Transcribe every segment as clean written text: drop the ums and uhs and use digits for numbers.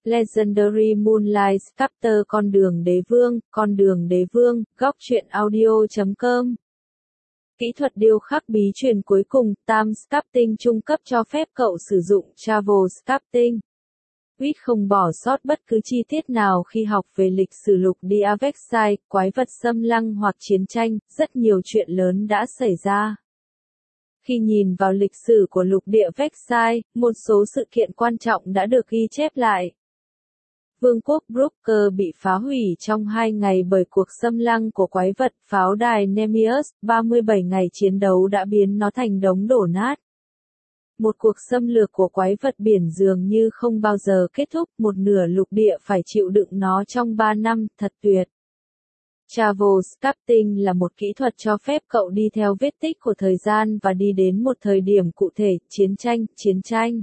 Legendary Moonlight Sculptor Con đường đế vương, góc truyện audio.com. Kỹ thuật điêu khắc bí truyền cuối cùng, Time Sculpting trung cấp cho phép cậu sử dụng Travel Sculpting. Wit không bỏ sót bất cứ chi tiết nào khi học về lịch sử lục địa Vexai, quái vật xâm lăng hoặc chiến tranh, rất nhiều chuyện lớn đã xảy ra. Khi nhìn vào lịch sử của lục địa Vexai, một số sự kiện quan trọng đã được ghi chép lại. Vương quốc Brooker bị phá hủy trong 2 ngày bởi cuộc xâm lăng của quái vật pháo đài Nemeus, 37 ngày chiến đấu đã biến nó thành đống đổ nát. Một cuộc xâm lược của quái vật biển dường như không bao giờ kết thúc, một nửa lục địa phải chịu đựng nó trong 3 năm, thật tuyệt. Travel Sculpting là một kỹ thuật cho phép cậu đi theo vết tích của thời gian và đi đến một thời điểm cụ thể, chiến tranh.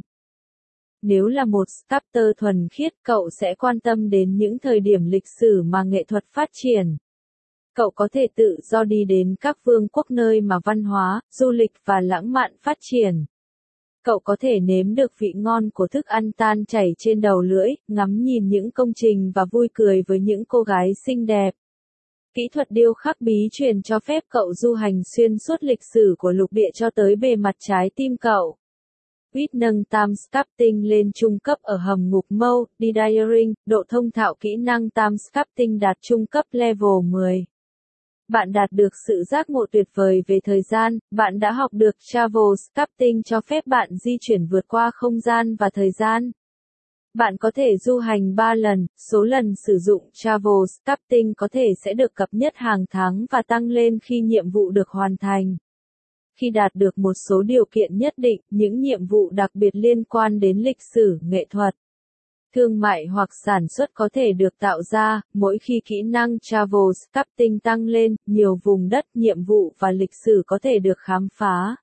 Nếu là một sculptor thuần khiết, cậu sẽ quan tâm đến những thời điểm lịch sử mà nghệ thuật phát triển. Cậu có thể tự do đi đến các vương quốc nơi mà văn hóa, du lịch và lãng mạn phát triển. Cậu có thể nếm được vị ngon của thức ăn tan chảy trên đầu lưỡi, ngắm nhìn những công trình và vui cười với những cô gái xinh đẹp. Kỹ thuật điêu khắc bí truyền cho phép cậu du hành xuyên suốt lịch sử của lục địa cho tới bề mặt trái tim cậu. Wit nâng Time Sculpting lên trung cấp ở hầm ngục Mâu, Diaring, độ thông thạo kỹ năng Time Sculpting đạt trung cấp level 10. Bạn đạt được sự giác ngộ tuyệt vời về thời gian, bạn đã học được Travel Sculpting cho phép bạn di chuyển vượt qua không gian và thời gian. Bạn có thể du hành 3 lần, số lần sử dụng Travel Sculpting có thể sẽ được cập nhật hàng tháng và tăng lên khi nhiệm vụ được hoàn thành. Khi đạt được một số điều kiện nhất định, những nhiệm vụ đặc biệt liên quan đến lịch sử, nghệ thuật, thương mại hoặc sản xuất có thể được tạo ra, mỗi khi kỹ năng Travel Sculpting tăng lên, nhiều vùng đất, nhiệm vụ và lịch sử có thể được khám phá.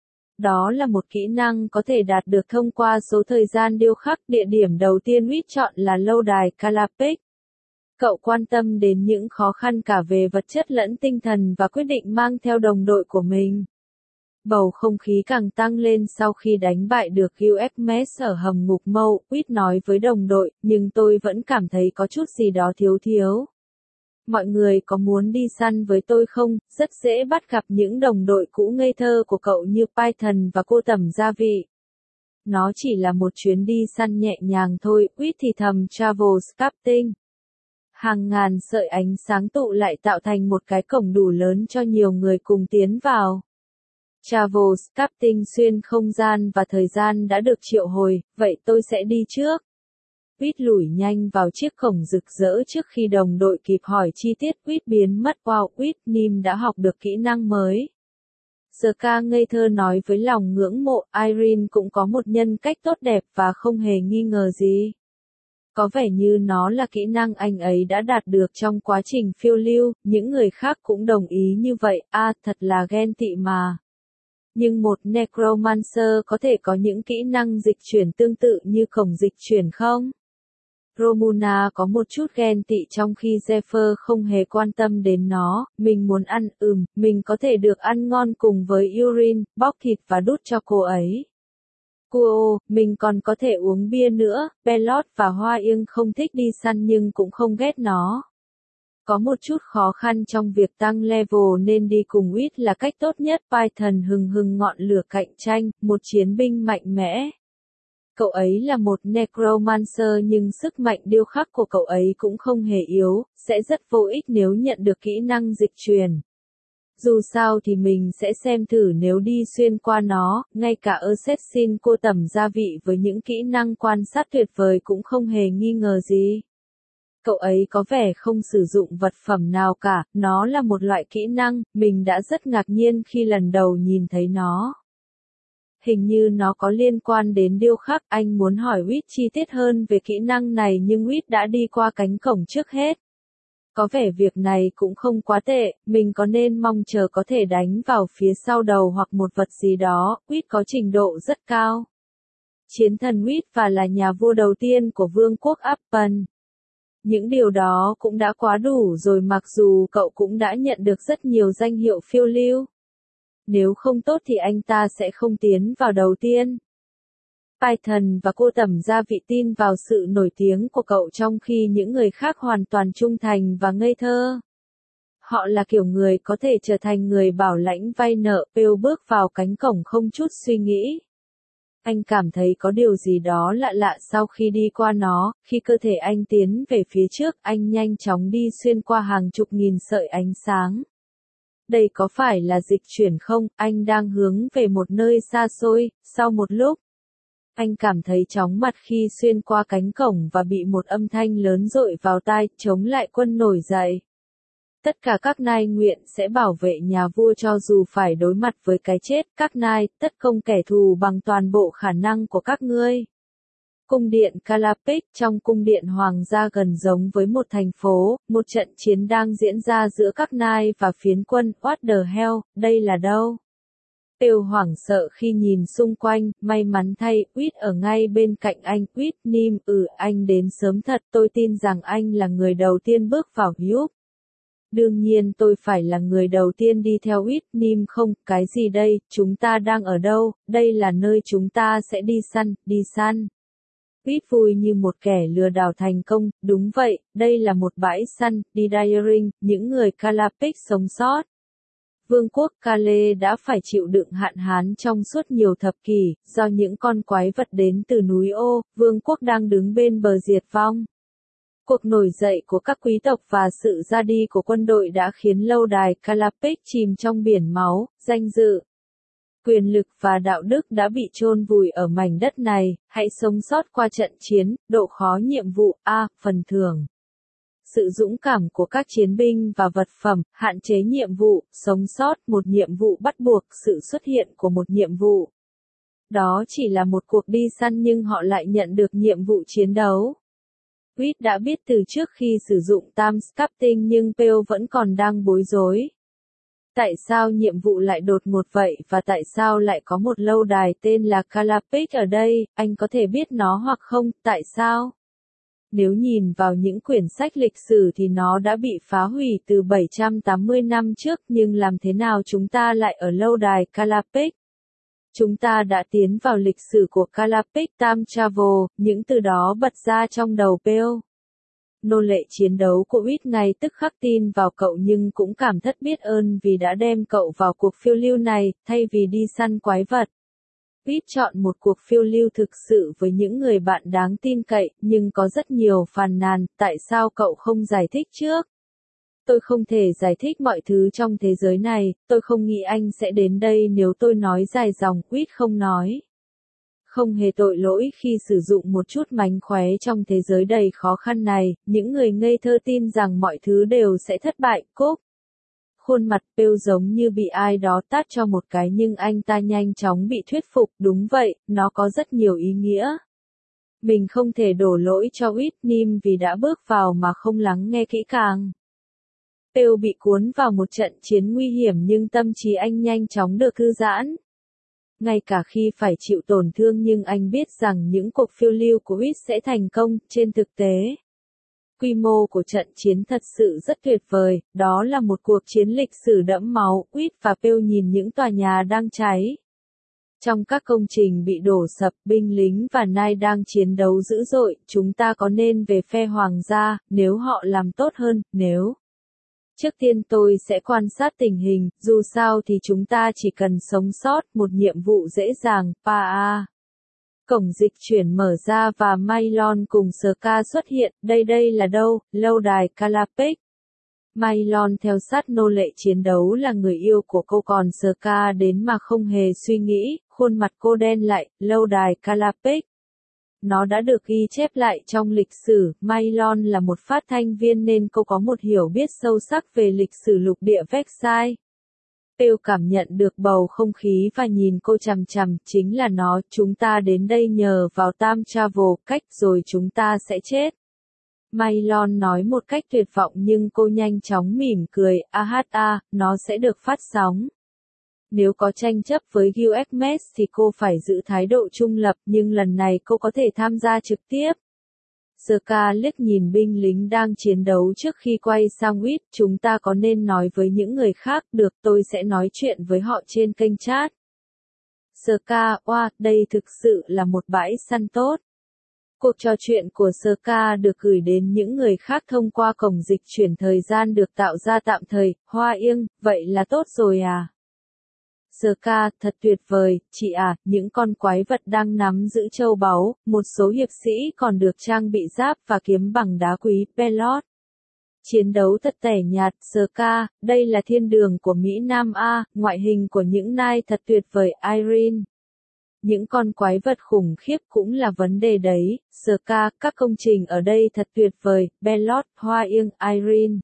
Đó là một kỹ năng có thể đạt được thông qua số thời gian điêu khắc. Địa điểm đầu tiên Wit chọn là lâu đài Callapix. Cậu quan tâm đến những khó khăn cả về vật chất lẫn tinh thần và quyết định mang theo đồng đội của mình. Bầu không khí càng tăng lên sau khi đánh bại được US Mess ở hầm ngục Mâu, Wit nói với đồng đội, nhưng tôi vẫn cảm thấy có chút gì đó thiếu. Mọi người có muốn đi săn với tôi không? Rất dễ bắt gặp những đồng đội cũ ngây thơ của cậu như Python và cô tẩm gia vị. Nó chỉ là một chuyến đi săn nhẹ nhàng thôi, Wit thì thầm Travel Sculpting. Hàng ngàn sợi ánh sáng tụ lại tạo thành một cái cổng đủ lớn cho nhiều người cùng tiến vào. Travel Sculpting xuyên không gian và thời gian đã được triệu hồi, vậy tôi sẽ đi trước. Wit lủi nhanh vào chiếc cổng rực rỡ trước khi đồng đội kịp hỏi chi tiết. Wit biến mất. Wow, Wit, Nim đã học được kỹ năng mới. Ska ngây thơ nói với lòng ngưỡng mộ, Irene cũng có một nhân cách tốt đẹp và không hề nghi ngờ gì. Có vẻ như nó là kỹ năng anh ấy đã đạt được trong quá trình phiêu lưu, những người khác cũng đồng ý như vậy, thật là ghen tị mà. Nhưng một Necromancer có thể có những kỹ năng dịch chuyển tương tự như cổng dịch chuyển không? Romuna có một chút ghen tị trong khi Zephyr không hề quan tâm đến nó, mình muốn ăn, mình có thể được ăn ngon cùng với Urine, bóc thịt và đút cho cô ấy. Cuo, mình còn có thể uống bia nữa, Pelot và Hoa Yên không thích đi săn nhưng cũng không ghét nó. Có một chút khó khăn trong việc tăng level nên đi cùng Wit là cách tốt nhất. Python hừng ngọn lửa cạnh tranh, một chiến binh mạnh mẽ. Cậu ấy là một Necromancer nhưng sức mạnh điêu khắc của cậu ấy cũng không hề yếu, sẽ rất vô ích nếu nhận được kỹ năng dịch truyền. Dù sao thì mình sẽ xem thử nếu đi xuyên qua nó, ngay cả Assassin cô tẩm gia vị với những kỹ năng quan sát tuyệt vời cũng không hề nghi ngờ gì. Cậu ấy có vẻ không sử dụng vật phẩm nào cả, nó là một loại kỹ năng, mình đã rất ngạc nhiên khi lần đầu nhìn thấy nó. Hình như nó có liên quan đến điêu khắc, anh muốn hỏi Wit chi tiết hơn về kỹ năng này nhưng Wit đã đi qua cánh cổng trước hết. Có vẻ việc này cũng không quá tệ, mình có nên mong chờ có thể đánh vào phía sau đầu hoặc một vật gì đó, Wit có trình độ rất cao. Chiến thần Wit và là nhà vua đầu tiên của vương quốc Appen. Những điều đó cũng đã quá đủ rồi mặc dù cậu cũng đã nhận được rất nhiều danh hiệu phiêu lưu. Nếu không tốt thì anh ta sẽ không tiến vào đầu tiên. Python và cô tẩm gia vị tin vào sự nổi tiếng của cậu trong khi những người khác hoàn toàn trung thành và ngây thơ. Họ là kiểu người có thể trở thành người bảo lãnh vay nợ. Bill bước vào cánh cổng không chút suy nghĩ. Anh cảm thấy có điều gì đó lạ lạ sau khi đi qua nó, khi cơ thể anh tiến về phía trước, anh nhanh chóng đi xuyên qua hàng chục nghìn sợi ánh sáng. Đây có phải là dịch chuyển không? Anh đang hướng về một nơi xa xôi. Sau một lúc, anh cảm thấy chóng mặt khi xuyên qua cánh cổng và bị một âm thanh lớn dội vào tai, chống lại quân nổi dậy. Tất cả các nai nguyện sẽ bảo vệ nhà vua cho dù phải đối mặt với cái chết. Các nai, tất công kẻ thù bằng toàn bộ khả năng của các ngươi. Cung điện Kalapik. Trong cung điện hoàng gia gần giống với một thành phố, một trận chiến đang diễn ra giữa các nai và phiến quân. What the hell, đây là đâu? Bill hoảng sợ khi nhìn xung quanh, may mắn thay, Whit ở ngay bên cạnh anh. Whitney, anh đến sớm thật, tôi tin rằng anh là người đầu tiên bước vào Hugh. Đương nhiên tôi phải là người đầu tiên đi theo Whitney không, cái gì đây, chúng ta đang ở đâu, đây là nơi chúng ta sẽ đi săn. Whit vui như một kẻ lừa đảo thành công, đúng vậy, đây là một bãi săn, đi dairying, những người Kalapik sống sót. Vương quốc Kale đã phải chịu đựng hạn hán trong suốt nhiều thập kỷ, do những con quái vật đến từ núi Ô, vương quốc đang đứng bên bờ diệt vong. Cuộc nổi dậy của các quý tộc và sự ra đi của quân đội đã khiến lâu đài Kalapik chìm trong biển máu, danh dự, quyền lực và đạo đức đã bị chôn vùi ở mảnh đất này. Hãy sống sót qua trận chiến. Độ khó nhiệm vụ A. Phần thưởng. Sự dũng cảm của các chiến binh và vật phẩm. Hạn chế nhiệm vụ. Sống sót. Một nhiệm vụ bắt buộc. Sự xuất hiện của một nhiệm vụ. Đó chỉ là một cuộc đi săn nhưng họ lại nhận được nhiệm vụ chiến đấu. Whit đã biết từ trước khi sử dụng time sculpting nhưng Bill vẫn còn đang bối rối. Tại sao nhiệm vụ lại đột ngột vậy và tại sao lại có một lâu đài tên là Kalapik ở đây, anh có thể biết nó hoặc không, tại sao? Nếu nhìn vào những quyển sách lịch sử thì nó đã bị phá hủy từ 780 năm trước nhưng làm thế nào chúng ta lại ở lâu đài Kalapik? Chúng ta đã tiến vào lịch sử của Kalapik Time Travel, những từ đó bật ra trong đầu Bill. Nô lệ chiến đấu của Whit ngay tức khắc tin vào cậu nhưng cũng cảm thất biết ơn vì đã đem cậu vào cuộc phiêu lưu này, thay vì đi săn quái vật. Whit chọn một cuộc phiêu lưu thực sự với những người bạn đáng tin cậy, nhưng có rất nhiều phàn nàn, tại sao cậu không giải thích trước? Tôi không thể giải thích mọi thứ trong thế giới này, tôi không nghĩ anh sẽ đến đây nếu tôi nói dài dòng, Whit không nói. Không hề tội lỗi khi sử dụng một chút mánh khóe trong thế giới đầy khó khăn này, những người ngây thơ tin rằng mọi thứ đều sẽ thất bại, cốp. Khuôn mặt Bill giống như bị ai đó tát cho một cái nhưng anh ta nhanh chóng bị thuyết phục, đúng vậy, nó có rất nhiều ý nghĩa. Mình không thể đổ lỗi cho Whitney vì đã bước vào mà không lắng nghe kỹ càng. Bill bị cuốn vào một trận chiến nguy hiểm nhưng tâm trí anh nhanh chóng được thư giãn. Ngay cả khi phải chịu tổn thương nhưng anh biết rằng những cuộc phiêu lưu của Whit sẽ thành công, trên thực tế. Quy mô của trận chiến thật sự rất tuyệt vời, đó là một cuộc chiến lịch sử đẫm máu, Whit và Bill nhìn những tòa nhà đang cháy. Trong các công trình bị đổ sập, binh lính và nai đang chiến đấu dữ dội, chúng ta có nên về phe hoàng gia, nếu họ làm tốt hơn, nếu... Trước tiên tôi sẽ quan sát tình hình, dù sao thì chúng ta chỉ cần sống sót, một nhiệm vụ dễ dàng, Cổng dịch chuyển mở ra và Mailon cùng Ska xuất hiện, đây là đâu, lâu đài Kalapik. Mailon theo sát nô lệ chiến đấu là người yêu của cô còn Ska đến mà không hề suy nghĩ, khuôn mặt cô đen lại, lâu đài Kalapik. Nó đã được ghi chép lại trong lịch sử, Mailon là một phát thanh viên nên cô có một hiểu biết sâu sắc về lịch sử lục địa Versailles. Bill cảm nhận được bầu không khí và nhìn cô chằm chằm, chính là nó, chúng ta đến đây nhờ vào time travel, cách rồi chúng ta sẽ chết. Mailon nói một cách tuyệt vọng nhưng cô nhanh chóng mỉm cười, nó sẽ được phát sóng. Nếu có tranh chấp với UXMS thì cô phải giữ thái độ trung lập nhưng lần này cô có thể tham gia trực tiếp. Ska liếc nhìn binh lính đang chiến đấu trước khi quay sang Whit, chúng ta có nên nói với những người khác, được tôi sẽ nói chuyện với họ trên kênh chat. Ska, oa, đây thực sự là một bãi săn tốt. Cuộc trò chuyện của Ska được gửi đến những người khác thông qua cổng dịch chuyển thời gian được tạo ra tạm thời, Hoa Yên, vậy là tốt rồi à? Ska, thật tuyệt vời, chị à, những con quái vật đang nắm giữ châu báu, một số hiệp sĩ còn được trang bị giáp và kiếm bằng đá quý, Pelot. Chiến đấu thật tẻ nhạt, Ska, đây là thiên đường của Mỹ Nam A, ngoại hình của những nai thật tuyệt vời, Irene. Những con quái vật khủng khiếp cũng là vấn đề đấy, Ska, các công trình ở đây thật tuyệt vời, Pelot, Hoa Yên, Irene.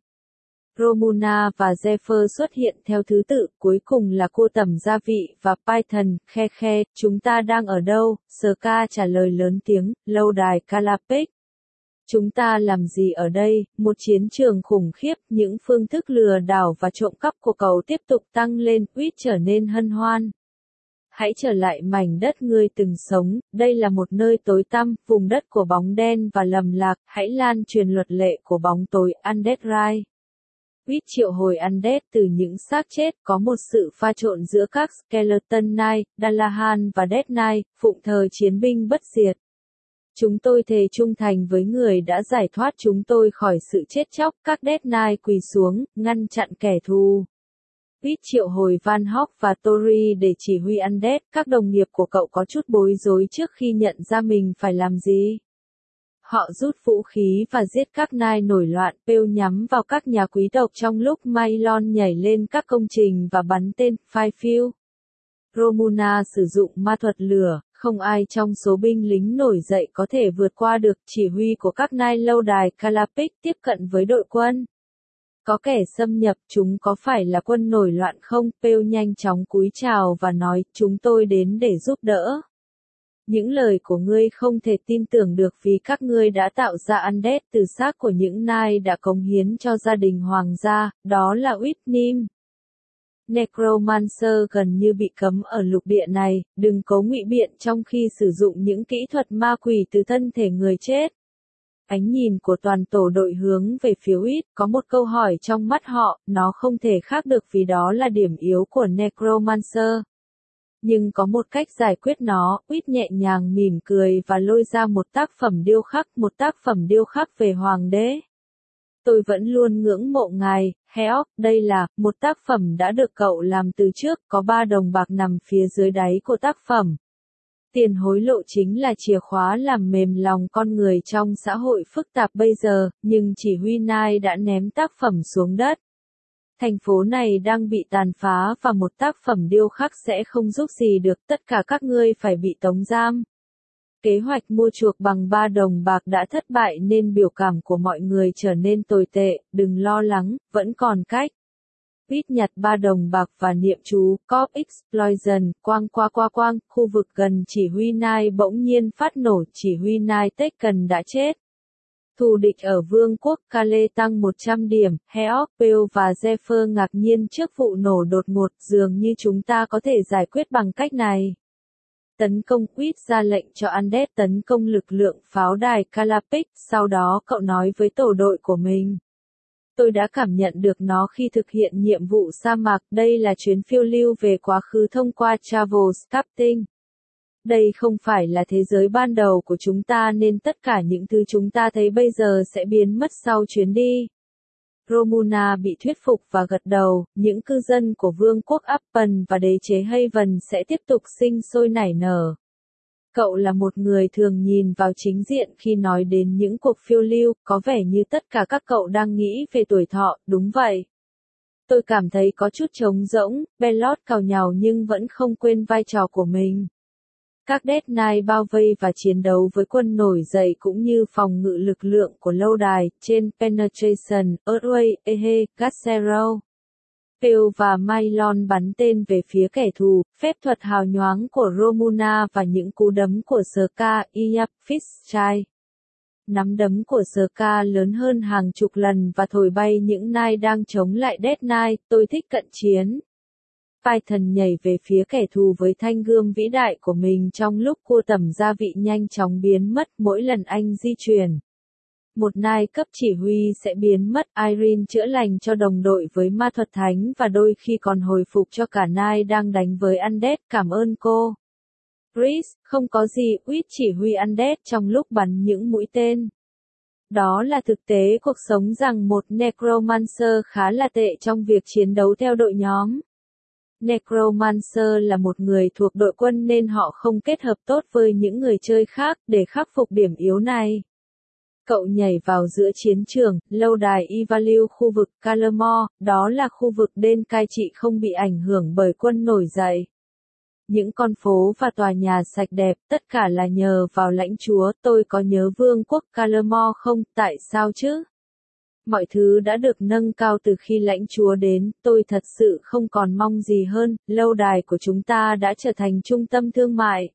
Romuna và Zephyr xuất hiện theo thứ tự, cuối cùng là cua tẩm gia vị và Python, khe khe, chúng ta đang ở đâu? Ska trả lời lớn tiếng, lâu đài Callapix. Chúng ta làm gì ở đây? Một chiến trường khủng khiếp, những phương thức lừa đảo và trộm cắp của cậu tiếp tục tăng lên, Quýt trở nên hân hoan. Hãy trở lại mảnh đất ngươi từng sống, đây là một nơi tối tăm, vùng đất của bóng đen và lầm lạc, hãy lan truyền luật lệ của bóng tối, Undead Rise. Quýt triệu hồi Undead từ những xác chết, có một sự pha trộn giữa các Skeleton Knight, Dalahan và Death Knight, phụng thờ chiến binh bất diệt. Chúng tôi thề trung thành với người đã giải thoát chúng tôi khỏi sự chết chóc, các Death Knight quỳ xuống, ngăn chặn kẻ thù. Quýt triệu hồi Van Hawk và Tori để chỉ huy Undead, các đồng nghiệp của cậu có chút bối rối trước khi nhận ra mình phải làm gì. Họ rút vũ khí và giết các nai nổi loạn, Pale nhắm vào các nhà quý tộc trong lúc Maelon nhảy lên các công trình và bắn tên Firefield. Romuna sử dụng ma thuật lửa, không ai trong số binh lính nổi dậy có thể vượt qua được chỉ huy của các nai lâu đài Callapix tiếp cận với đội quân. Có kẻ xâm nhập, chúng có phải là quân nổi loạn không? Pale nhanh chóng cúi chào và nói, chúng tôi đến để giúp đỡ. Những lời của ngươi không thể tin tưởng được vì các ngươi đã tạo ra Undead từ xác của những nai đã cống hiến cho gia đình hoàng gia, đó là Whitnim. Necromancer gần như bị cấm ở lục địa này, đừng cố ngụy biện trong khi sử dụng những kỹ thuật ma quỷ từ thân thể người chết. Ánh nhìn của toàn tổ đội hướng về phía Whit, có một câu hỏi trong mắt họ, nó không thể khác được vì đó là điểm yếu của Necromancer. Nhưng có một cách giải quyết nó, Whit nhẹ nhàng mỉm cười và lôi ra một tác phẩm điêu khắc về hoàng đế. Tôi vẫn luôn ngưỡng mộ ngài, Heok, đây là, một tác phẩm đã được cậu làm từ trước, có 3 đồng bạc nằm phía dưới đáy của tác phẩm. Tiền hối lộ chính là chìa khóa làm mềm lòng con người trong xã hội phức tạp bây giờ, nhưng chỉ huy Nai đã ném tác phẩm xuống đất. Thành phố này đang bị tàn phá và một tác phẩm điêu khắc sẽ không giúp gì được, tất cả các ngươi phải bị tống giam. Kế hoạch mua chuộc bằng 3 đồng bạc đã thất bại nên biểu cảm của mọi người trở nên tồi tệ, đừng lo lắng, vẫn còn cách. Pete nhặt 3 đồng bạc và niệm chú, Corp Explosion, quang, khu vực gần chỉ huy Nai bỗng nhiên phát nổ, chỉ huy Nai Tekken đã chết. Thù địch ở Vương quốc Kale tăng 100 điểm, Heok, Pale và Zephyr ngạc nhiên trước vụ nổ đột ngột, dường như chúng ta có thể giải quyết bằng cách này. Tấn công Quýt ra lệnh cho Undead tấn công lực lượng pháo đài Callapix, sau đó cậu nói với tổ đội của mình. Tôi đã cảm nhận được nó khi thực hiện nhiệm vụ sa mạc, đây là chuyến phiêu lưu về quá khứ thông qua Travel Scripting. Đây không phải là thế giới ban đầu của chúng ta nên tất cả những thứ chúng ta thấy bây giờ sẽ biến mất sau chuyến đi. Romuna bị thuyết phục và gật đầu, những cư dân của vương quốc Appen và đế chế Haven sẽ tiếp tục sinh sôi nảy nở. Cậu là một người thường nhìn vào chính diện khi nói đến những cuộc phiêu lưu, có vẻ như tất cả các cậu đang nghĩ về tuổi thọ, đúng vậy. Tôi cảm thấy có chút trống rỗng, Pelot cào nhào nhưng vẫn không quên vai trò của mình. Các Death Knight bao vây và chiến đấu với quân nổi dậy cũng như phòng ngự lực lượng của lâu đài, trên Penetration, Earthway, Ehe, Gassero. Pale và Maelon bắn tên về phía kẻ thù, phép thuật hào nhoáng của Romuna và những cú đấm của Ska, Iyap, Fistchild. Nắm đấm của Ska lớn hơn hàng chục lần và thổi bay những Knight đang chống lại Death Knight, tôi thích cận chiến. Python nhảy về phía kẻ thù với thanh gươm vĩ đại của mình trong lúc cua tẩm gia vị nhanh chóng biến mất mỗi lần anh di chuyển. Một nai cấp chỉ huy sẽ biến mất, Irene chữa lành cho đồng đội với ma thuật thánh và đôi khi còn hồi phục cho cả nai đang đánh với Undead, cảm ơn cô. Chris, không có gì, Whit chỉ huy Undead trong lúc bắn những mũi tên. Đó là thực tế cuộc sống rằng một Necromancer khá là tệ trong việc chiến đấu theo đội nhóm. Necromancer là một người thuộc đội quân nên họ không kết hợp tốt với những người chơi khác để khắc phục điểm yếu này. Cậu nhảy vào giữa chiến trường, lâu đài Ivalue khu vực Calamore, đó là khu vực đền cai trị không bị ảnh hưởng bởi quân nổi dậy. Những con phố và tòa nhà sạch đẹp, tất cả là nhờ vào lãnh chúa. Tôi có nhớ vương quốc Calamore không, tại sao chứ? Mọi thứ đã được nâng cao từ khi lãnh chúa đến, tôi thật sự không còn mong gì hơn, lâu đài của chúng ta đã trở thành trung tâm thương mại,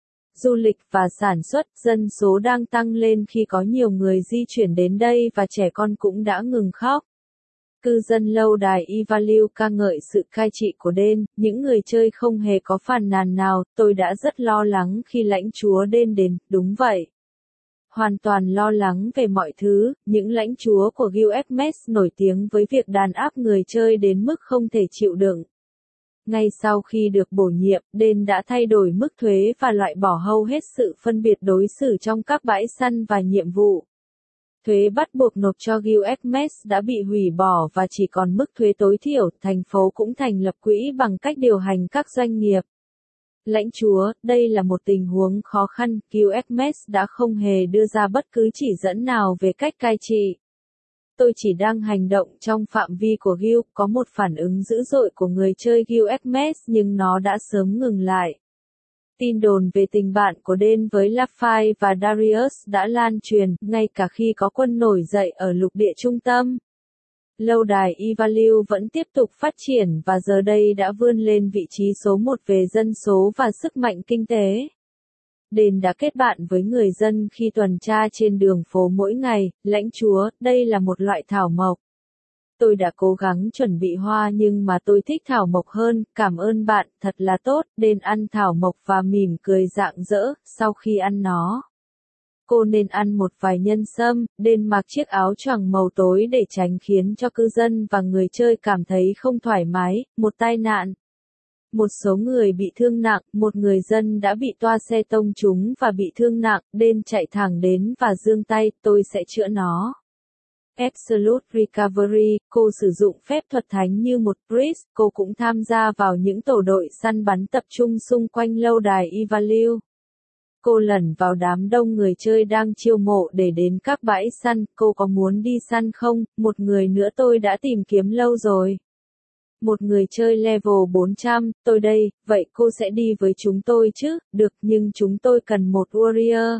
du lịch và sản xuất, dân số đang tăng lên khi có nhiều người di chuyển đến đây và trẻ con cũng đã ngừng khóc. Cư dân lâu đài Ivalue ca ngợi sự cai trị của Den, những người chơi không hề có phàn nàn nào, tôi đã rất lo lắng khi lãnh chúa Den đến, đúng vậy. Hoàn toàn lo lắng về mọi thứ, những lãnh chúa của Guildmess nổi tiếng với việc đàn áp người chơi đến mức không thể chịu đựng. Ngay sau khi được bổ nhiệm, Den đã thay đổi mức thuế và loại bỏ hầu hết sự phân biệt đối xử trong các bãi săn và nhiệm vụ. Thuế bắt buộc nộp cho Guildmess đã bị hủy bỏ và chỉ còn mức thuế tối thiểu, thành phố cũng thành lập quỹ bằng cách điều hành các doanh nghiệp. Lãnh chúa, đây là một tình huống khó khăn, Guildmess đã không hề đưa ra bất cứ chỉ dẫn nào về cách cai trị. Tôi chỉ đang hành động trong phạm vi của Guild, có một phản ứng dữ dội của người chơi Guildmess nhưng nó đã sớm ngừng lại. Tin đồn về tình bạn của Den với Laffy và Darius đã lan truyền, ngay cả khi có quân nổi dậy ở lục địa trung tâm. Lâu đài Ivalue vẫn tiếp tục phát triển và giờ đây đã vươn lên vị trí số 1 về dân số và sức mạnh kinh tế. Den đã kết bạn với người dân khi tuần tra trên đường phố mỗi ngày, lãnh chúa, đây là một loại thảo mộc. Tôi đã cố gắng chuẩn bị hoa nhưng mà tôi thích thảo mộc hơn, cảm ơn bạn, thật là tốt. Den ăn thảo mộc và mỉm cười rạng rỡ, sau khi ăn nó. Cô nên ăn một vài nhân sâm. Den mặc chiếc áo choàng màu tối để tránh khiến cho cư dân và người chơi cảm thấy không thoải mái, một tai nạn. Một số người bị thương nặng, một người dân đã bị toa xe tông trúng và bị thương nặng, Den chạy thẳng đến và giương tay, tôi sẽ chữa nó. Absolute Recovery, cô sử dụng phép thuật thánh như một priest, cô cũng tham gia vào những tổ đội săn bắn tập trung xung quanh lâu đài Ivalue. Cô lẩn vào đám đông người chơi đang chiêu mộ để đến các bãi săn, cô có muốn đi săn không? Một người nữa tôi đã tìm kiếm lâu rồi. Một người chơi level 400, tôi đây, vậy cô sẽ đi với chúng tôi chứ? Được, nhưng chúng tôi cần một warrior.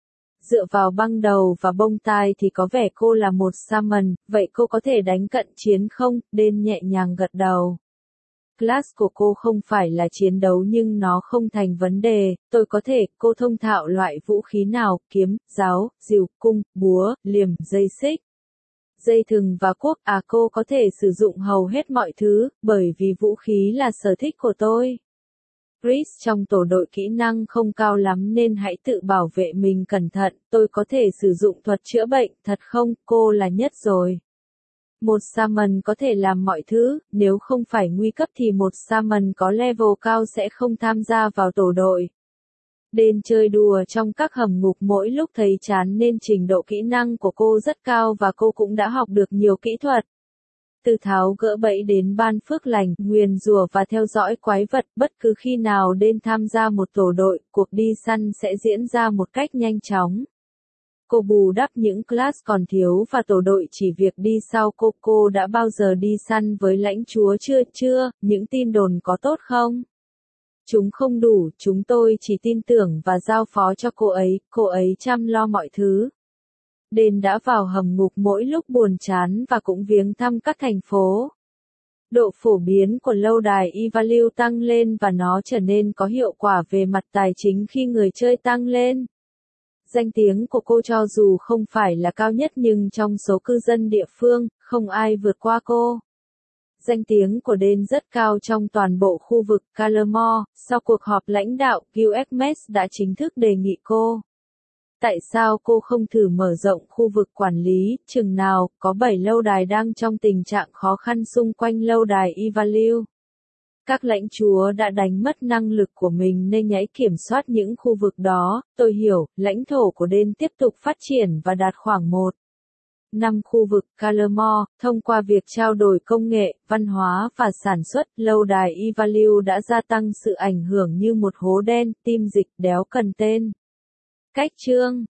Dựa vào băng đầu và bông tai thì có vẻ cô là một summon, vậy cô có thể đánh cận chiến không? Den nhẹ nhàng gật đầu. Class của cô không phải là chiến đấu nhưng nó không thành vấn đề, tôi có thể, cô thông thạo loại vũ khí nào, kiếm, giáo, rìu, cung, búa, liềm, dây xích. Dây thừng và cuốc, cô có thể sử dụng hầu hết mọi thứ, bởi vì vũ khí là sở thích của tôi. Chris trong tổ đội kỹ năng không cao lắm nên hãy tự bảo vệ mình cẩn thận, tôi có thể sử dụng thuật chữa bệnh, thật không, cô là nhất rồi. Một Summon có thể làm mọi thứ, nếu không phải nguy cấp thì một Summon có level cao sẽ không tham gia vào tổ đội. Den chơi đùa trong các hầm ngục mỗi lúc thấy chán nên trình độ kỹ năng của cô rất cao và cô cũng đã học được nhiều kỹ thuật. Từ tháo gỡ bẫy đến ban phước lành, nguyền rủa và theo dõi quái vật, bất cứ khi nào Den tham gia một tổ đội, cuộc đi săn sẽ diễn ra một cách nhanh chóng. Cô bù đắp những class còn thiếu và tổ đội chỉ việc đi sau cô đã bao giờ đi săn với lãnh chúa chưa, những tin đồn có tốt không? Chúng không đủ, chúng tôi chỉ tin tưởng và giao phó cho cô ấy chăm lo mọi thứ. Den đã vào hầm ngục mỗi lúc buồn chán và cũng viếng thăm các thành phố. Độ phổ biến của lâu đài Ivalue tăng lên và nó trở nên có hiệu quả về mặt tài chính khi người chơi tăng lên. Danh tiếng của cô cho dù không phải là cao nhất nhưng trong số cư dân địa phương, không ai vượt qua cô. Danh tiếng của Den rất cao trong toàn bộ khu vực Calamore. Sau cuộc họp lãnh đạo, Guildmess đã chính thức đề nghị cô. Tại sao cô không thử mở rộng khu vực quản lý, chừng nào, có 7 lâu đài đang trong tình trạng khó khăn xung quanh lâu đài Ivalue. Các lãnh chúa đã đánh mất năng lực của mình nên nhảy kiểm soát những khu vực đó. Tôi hiểu, lãnh thổ của Đen tiếp tục phát triển và đạt khoảng 1/5 khu vực Callermore, thông qua việc trao đổi công nghệ, văn hóa và sản xuất. Lâu đài E-Value đã gia tăng sự ảnh hưởng như một hố đen, tim dịch đéo cần tên. Cách chương